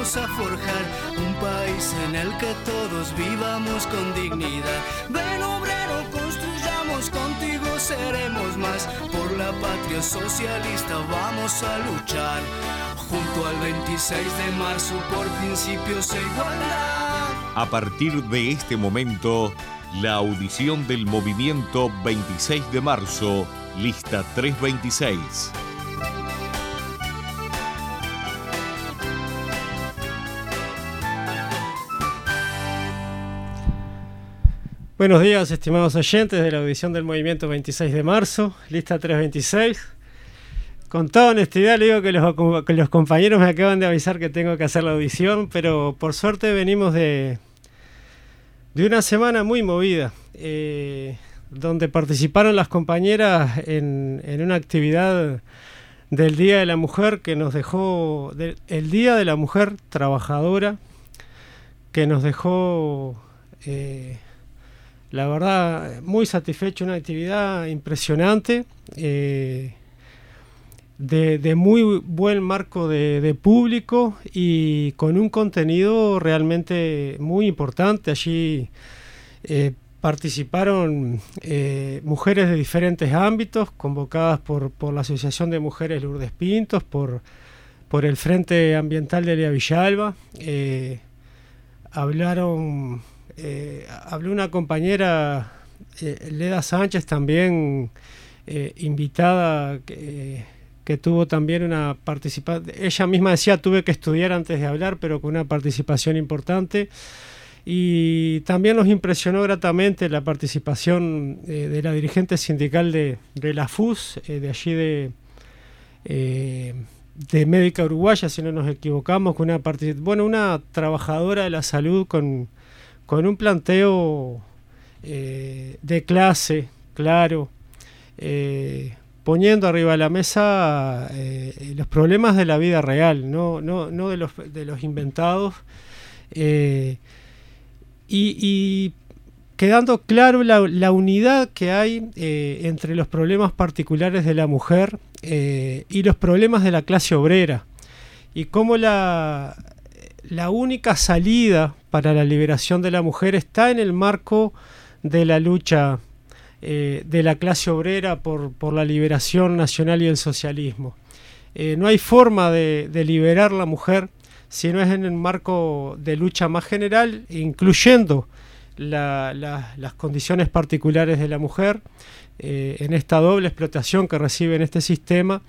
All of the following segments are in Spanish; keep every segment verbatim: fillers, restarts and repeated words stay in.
vamos a forjar un país en el que todos vivamos con dignidad. Ven obrero, construyamos, contigo seremos más. Por la patria socialista vamos a luchar, junto al veintiséis de marzo por principios e igualdad. A partir de este momento, la audición del movimiento veintiséis de marzo, lista trescientos veintiséis. Buenos días, estimados oyentes de la audición del movimiento veintiséis de marzo, lista trescientos veintiséis. Con toda honestidad le digo que los, que los compañeros me acaban de avisar que tengo que hacer la audición, pero por suerte venimos de, de una semana muy movida, eh, donde participaron las compañeras en, en una actividad del Día de la Mujer que nos dejó, de, el Día de la Mujer Trabajadora, que nos dejó... Eh, La verdad, muy satisfecho, una actividad impresionante, eh, de, de muy buen marco de, de público y con un contenido realmente muy importante. Allí eh, participaron eh, mujeres de diferentes ámbitos, convocadas por, por la Asociación de Mujeres Lourdes Pintos, por, por el Frente Ambiental de Elea Villalba. Eh, hablaron... Eh, habló una compañera, eh, Leda Sánchez, también eh, invitada, que, que tuvo también una participación. Ella misma decía, tuve que estudiar antes de hablar, pero con una participación importante. Y también nos impresionó gratamente la participación eh, de la dirigente sindical de, de la F U S, eh, de allí de, eh, de Médica Uruguaya, si no nos equivocamos, con una particip- bueno, una trabajadora de la salud con con un planteo eh, de clase, claro, eh, poniendo arriba de la mesa eh, los problemas de la vida real, no, no, no de los, de los inventados, eh, y, y quedando claro la, la unidad que hay eh, entre los problemas particulares de la mujer eh, y los problemas de la clase obrera, y cómo la... La única salida para la liberación de la mujer está en el marco de la lucha eh, de la clase obrera por, por la liberación nacional y el socialismo. Eh, no hay forma de, de liberar la mujer si no es en el marco de lucha más general, incluyendo la, la, las condiciones particulares de la mujer eh, en esta doble explotación que recibe en este sistema,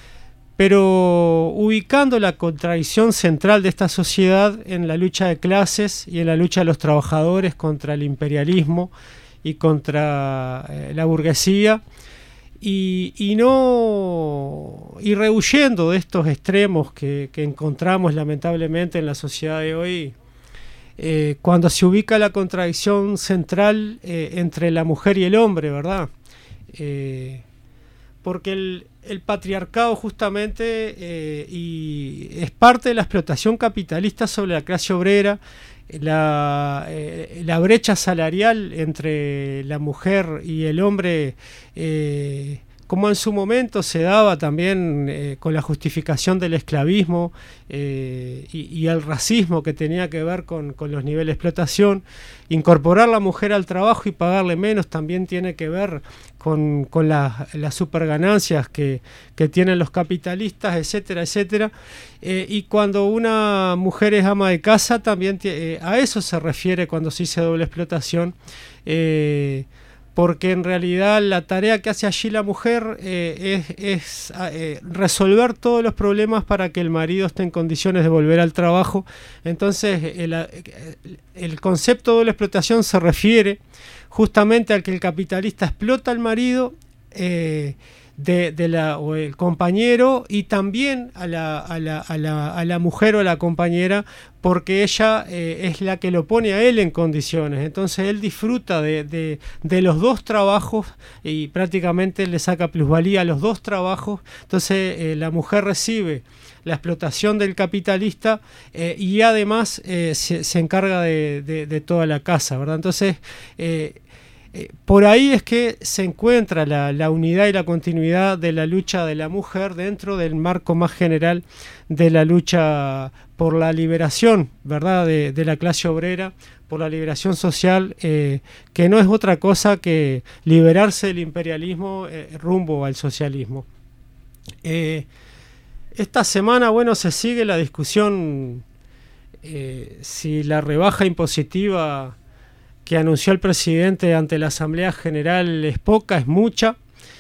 pero ubicando la contradicción central de esta sociedad en la lucha de clases y en la lucha de los trabajadores contra el imperialismo y contra eh, la burguesía, y, y no y rehuyendo de estos extremos que, que encontramos lamentablemente en la sociedad de hoy, eh, cuando se ubica la contradicción central eh, entre la mujer y el hombre, ¿verdad? Eh, porque el El patriarcado justamente eh, y es parte de la explotación capitalista sobre la clase obrera, la, eh, la brecha salarial entre la mujer y el hombre, eh, como en su momento se daba también eh, con la justificación del esclavismo eh, y, y el racismo que tenía que ver con, con los niveles de explotación. Incorporar la mujer al trabajo y pagarle menos también tiene que ver con, con la, las superganancias que, que tienen los capitalistas, etcétera, etcétera. Eh, y cuando una mujer es ama de casa, también eh, a eso se refiere cuando se dice doble explotación, eh, porque en realidad la tarea que hace allí la mujer eh, es, es eh, resolver todos los problemas para que el marido esté en condiciones de volver al trabajo. Entonces el, el concepto de doble explotación se refiere justamente al que el capitalista explota al marido eh, de, de la, o el compañero, y también a la, a la, a la, a la mujer o a la compañera, porque ella eh, es la que lo pone a él en condiciones. Entonces él disfruta de, de, de los dos trabajos y prácticamente le saca plusvalía a los dos trabajos. Entonces eh, la mujer recibe la explotación del capitalista eh, y además eh, se, se encarga de, de, de toda la casa, ¿verdad? Entonces eh, Eh, por ahí es que se encuentra la, la unidad y la continuidad de la lucha de la mujer dentro del marco más general de la lucha por la liberación, ¿verdad?, de, de la clase obrera, por la liberación social, eh, que no es otra cosa que liberarse del imperialismo eh, rumbo al socialismo. Eh, esta semana, bueno, se sigue la discusión eh, si la rebaja impositiva que anunció el presidente ante la Asamblea General es poca, es mucha.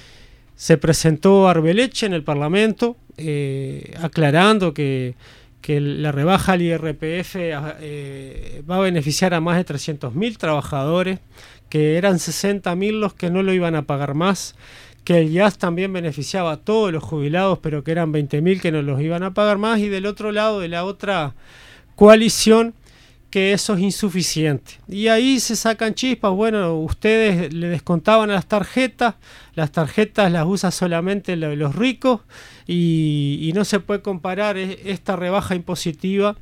Se presentó Arbeleche en el Parlamento eh, aclarando que, que la rebaja al I R P F eh, va a beneficiar a más de trescientos mil trabajadores, que eran sesenta mil los que no lo iban a pagar más, que el I A S también beneficiaba a todos los jubilados, pero que eran veinte mil que no los iban a pagar más, y del otro lado, de la otra coalición, que eso es insuficiente. Y ahí se sacan chispas. Bueno, ustedes le descontaban a las tarjetas, las tarjetas las usa solamente los ricos, y, y no se puede comparar esta rebaja impositiva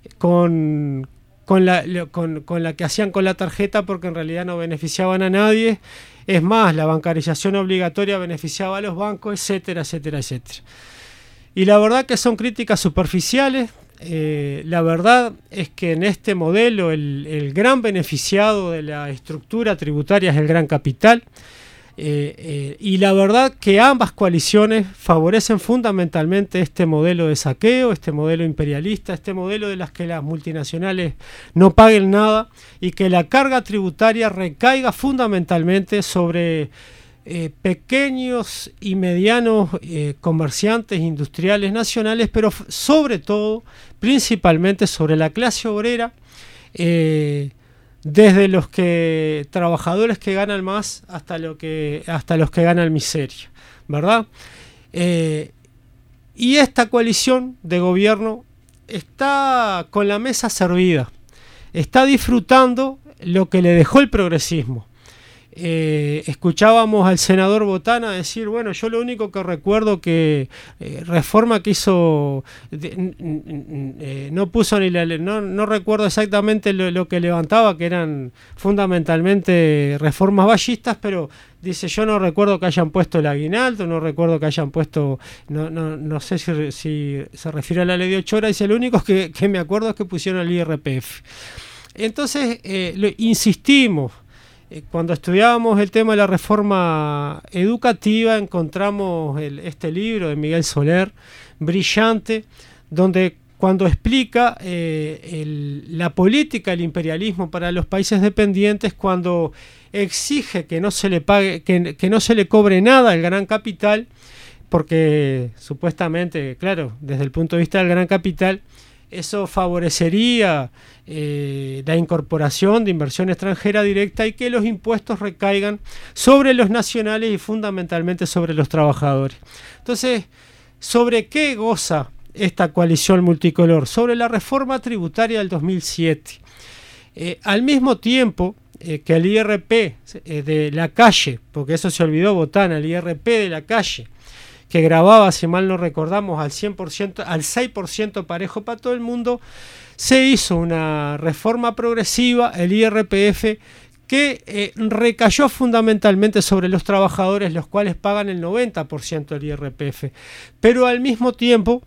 con, con, la, con, con la que hacían con la tarjeta, porque en realidad no beneficiaban a nadie. Es más, la bancarización obligatoria beneficiaba a los bancos, etcétera, etcétera, etcétera. Y la verdad que son críticas superficiales. Eh, la verdad es que en este modelo el, el gran beneficiado de la estructura tributaria es el gran capital, eh, eh, y la verdad que ambas coaliciones favorecen fundamentalmente este modelo de saqueo, este modelo imperialista, este modelo de las que las multinacionales no paguen nada y que la carga tributaria recaiga fundamentalmente sobre Eh, pequeños y medianos eh, comerciantes industriales nacionales, pero sobre todo, principalmente sobre la clase obrera, eh, desde los que trabajadores que ganan más hasta, lo que, hasta los que ganan miseria, ¿verdad? Eh, y esta coalición de gobierno está con la mesa servida, está disfrutando lo que le dejó el progresismo. Eh, escuchábamos al senador Botana decir, bueno, yo lo único que recuerdo que eh, reforma que hizo de, n, n, eh, no puso ni la no, no recuerdo exactamente lo, lo que levantaba, que eran fundamentalmente reformas vallistas, pero dice, yo no recuerdo que hayan puesto el aguinaldo, no recuerdo que hayan puesto, no, no, no sé si, si se refiere a la ley de ocho horas, dice, lo único que, que me acuerdo es que pusieron el I R P F. Entonces, eh, lo, insistimos, cuando estudiábamos el tema de la reforma educativa, encontramos el, este libro de Miguel Soler, brillante, donde cuando explica eh, el, la política del imperialismo para los países dependientes, cuando exige que no se le pague, que, que no se le cobre nada al gran capital, porque supuestamente, claro, desde el punto de vista del gran capital, eso favorecería eh, la incorporación de inversión extranjera directa y que los impuestos recaigan sobre los nacionales y fundamentalmente sobre los trabajadores. Entonces, ¿sobre qué goza esta coalición multicolor? Sobre la reforma tributaria del dos mil siete. Eh, al mismo tiempo eh, que el I R P eh, de la calle, porque eso se olvidó Botana, el I R P de la calle, que grababa, si mal no recordamos, al cien por ciento, al seis por ciento parejo para todo el mundo, se hizo una reforma progresiva, el I R P F, que eh, recayó fundamentalmente sobre los trabajadores, los cuales pagan el noventa por ciento del I R P F. Pero al mismo tiempo,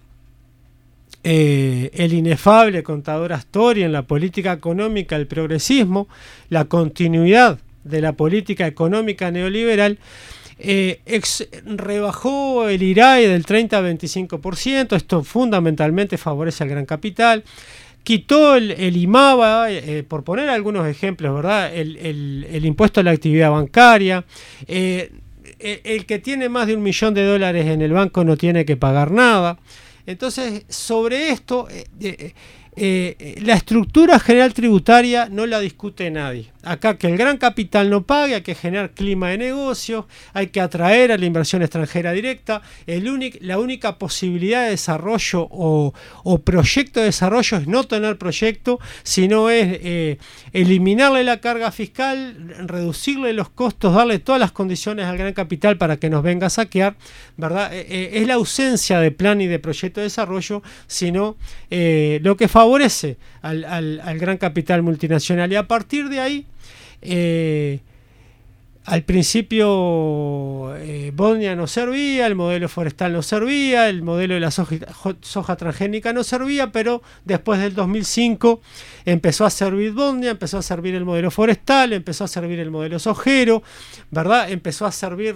eh, el inefable contador Astori en la política económica del progresismo, la continuidad de la política económica neoliberal, Eh, ex, rebajó el I R A E del treinta a veinticinco por ciento, esto fundamentalmente favorece al gran capital, quitó el, el IMABA, eh, por poner algunos ejemplos, ¿verdad? El, el, el impuesto a la actividad bancaria, eh, el, el que tiene más de un millón de dólares en el banco no tiene que pagar nada. Entonces, sobre esto, eh, eh, eh, la estructura general tributaria no la discute nadie. Acá que el gran capital no pague, hay que generar clima de negocio, hay que atraer a la inversión extranjera directa. El único, la única posibilidad de desarrollo o, o proyecto de desarrollo es no tener proyecto, sino es eh, eliminarle la carga fiscal, reducirle los costos, darle todas las condiciones al gran capital para que nos venga a saquear, ¿verdad? Eh, es la ausencia de plan y de proyecto de desarrollo, sino eh, lo que favorece al, al, al gran capital multinacional. Y a partir de ahí, Eh, al principio eh, Bodnia no servía, el modelo forestal no servía, el modelo de la soja, soja transgénica no servía, pero después del dos mil cinco empezó a servir Bodnia, empezó a servir el modelo forestal, empezó a servir el modelo sojero, ¿verdad? Empezó a servir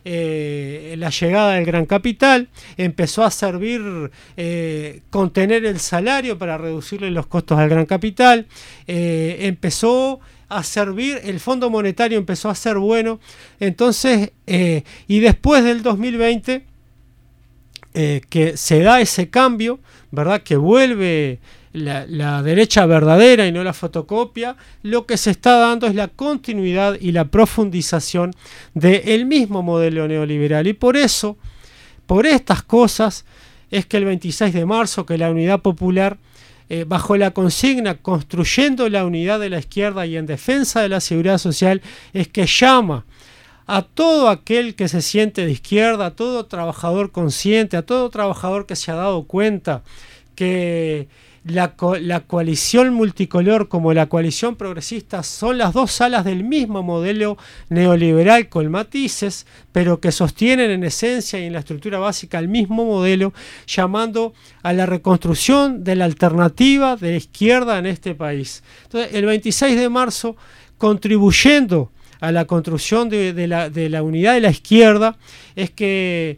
eh, la llegada del gran capital, empezó a servir eh, contener el salario para reducirle los costos al gran capital, eh, empezó a servir, el Fondo Monetario empezó a ser bueno, entonces, eh, y después del dos mil veinte, eh, que se da ese cambio, ¿verdad? Que vuelve la, la derecha verdadera y no la fotocopia, lo que se está dando es la continuidad y la profundización del mismo modelo neoliberal, y por eso, por estas cosas, es que el veintiséis de marzo, que la Unidad Popular, Eh, bajo la consigna construyendo la unidad de la izquierda y en defensa de la seguridad social, es que llama a todo aquel que se siente de izquierda, a todo trabajador consciente, a todo trabajador que se ha dado cuenta que la, co la coalición multicolor como la coalición progresista son las dos alas del mismo modelo neoliberal con matices, pero que sostienen en esencia y en la estructura básica el mismo modelo, llamando a la reconstrucción de la alternativa de la izquierda en este país. Entonces, el veintiséis de marzo, contribuyendo a la construcción de, de, la, de la unidad de la izquierda, es que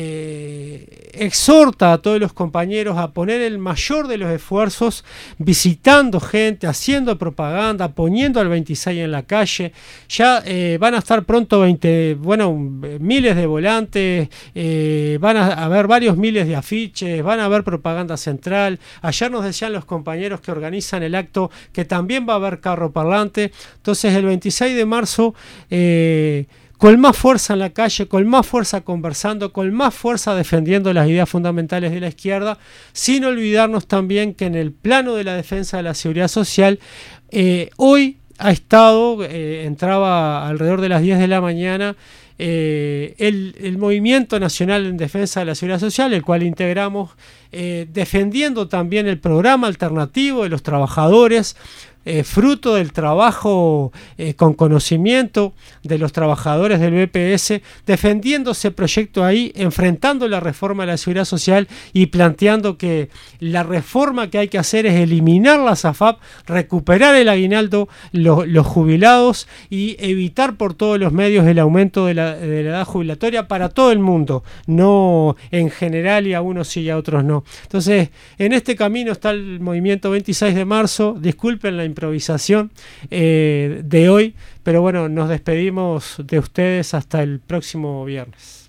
Eh, exhorta a todos los compañeros a poner el mayor de los esfuerzos, visitando gente, haciendo propaganda, poniendo al veintiséis en la calle. Ya eh, van a estar pronto veinte, bueno, miles de volantes, eh, van a haber varios miles de afiches, van a haber propaganda central. Ayer nos decían los compañeros que organizan el acto que también va a haber carro parlante. Entonces el veintiséis de marzo eh, con más fuerza en la calle, con más fuerza conversando, con más fuerza defendiendo las ideas fundamentales de la izquierda, sin olvidarnos también que en el plano de la defensa de la seguridad social, eh, hoy ha estado, eh, entraba alrededor de las diez de la mañana, eh, el, el Movimiento Nacional en Defensa de la Seguridad Social, el cual integramos, eh, defendiendo también el programa alternativo de los trabajadores, Eh, fruto del trabajo eh, con conocimiento de los trabajadores del B P S, defendiendo ese proyecto ahí, enfrentando la reforma de la seguridad social y planteando que la reforma que hay que hacer es eliminar la SAFAP, recuperar el aguinaldo, lo, los jubilados y evitar por todos los medios el aumento de la, de la edad jubilatoria para todo el mundo, no en general y a unos sí y a otros no. Entonces, en este camino está el movimiento veintiséis de marzo, disculpen la improvisación eh, de hoy, pero bueno, nos despedimos de ustedes hasta el próximo viernes.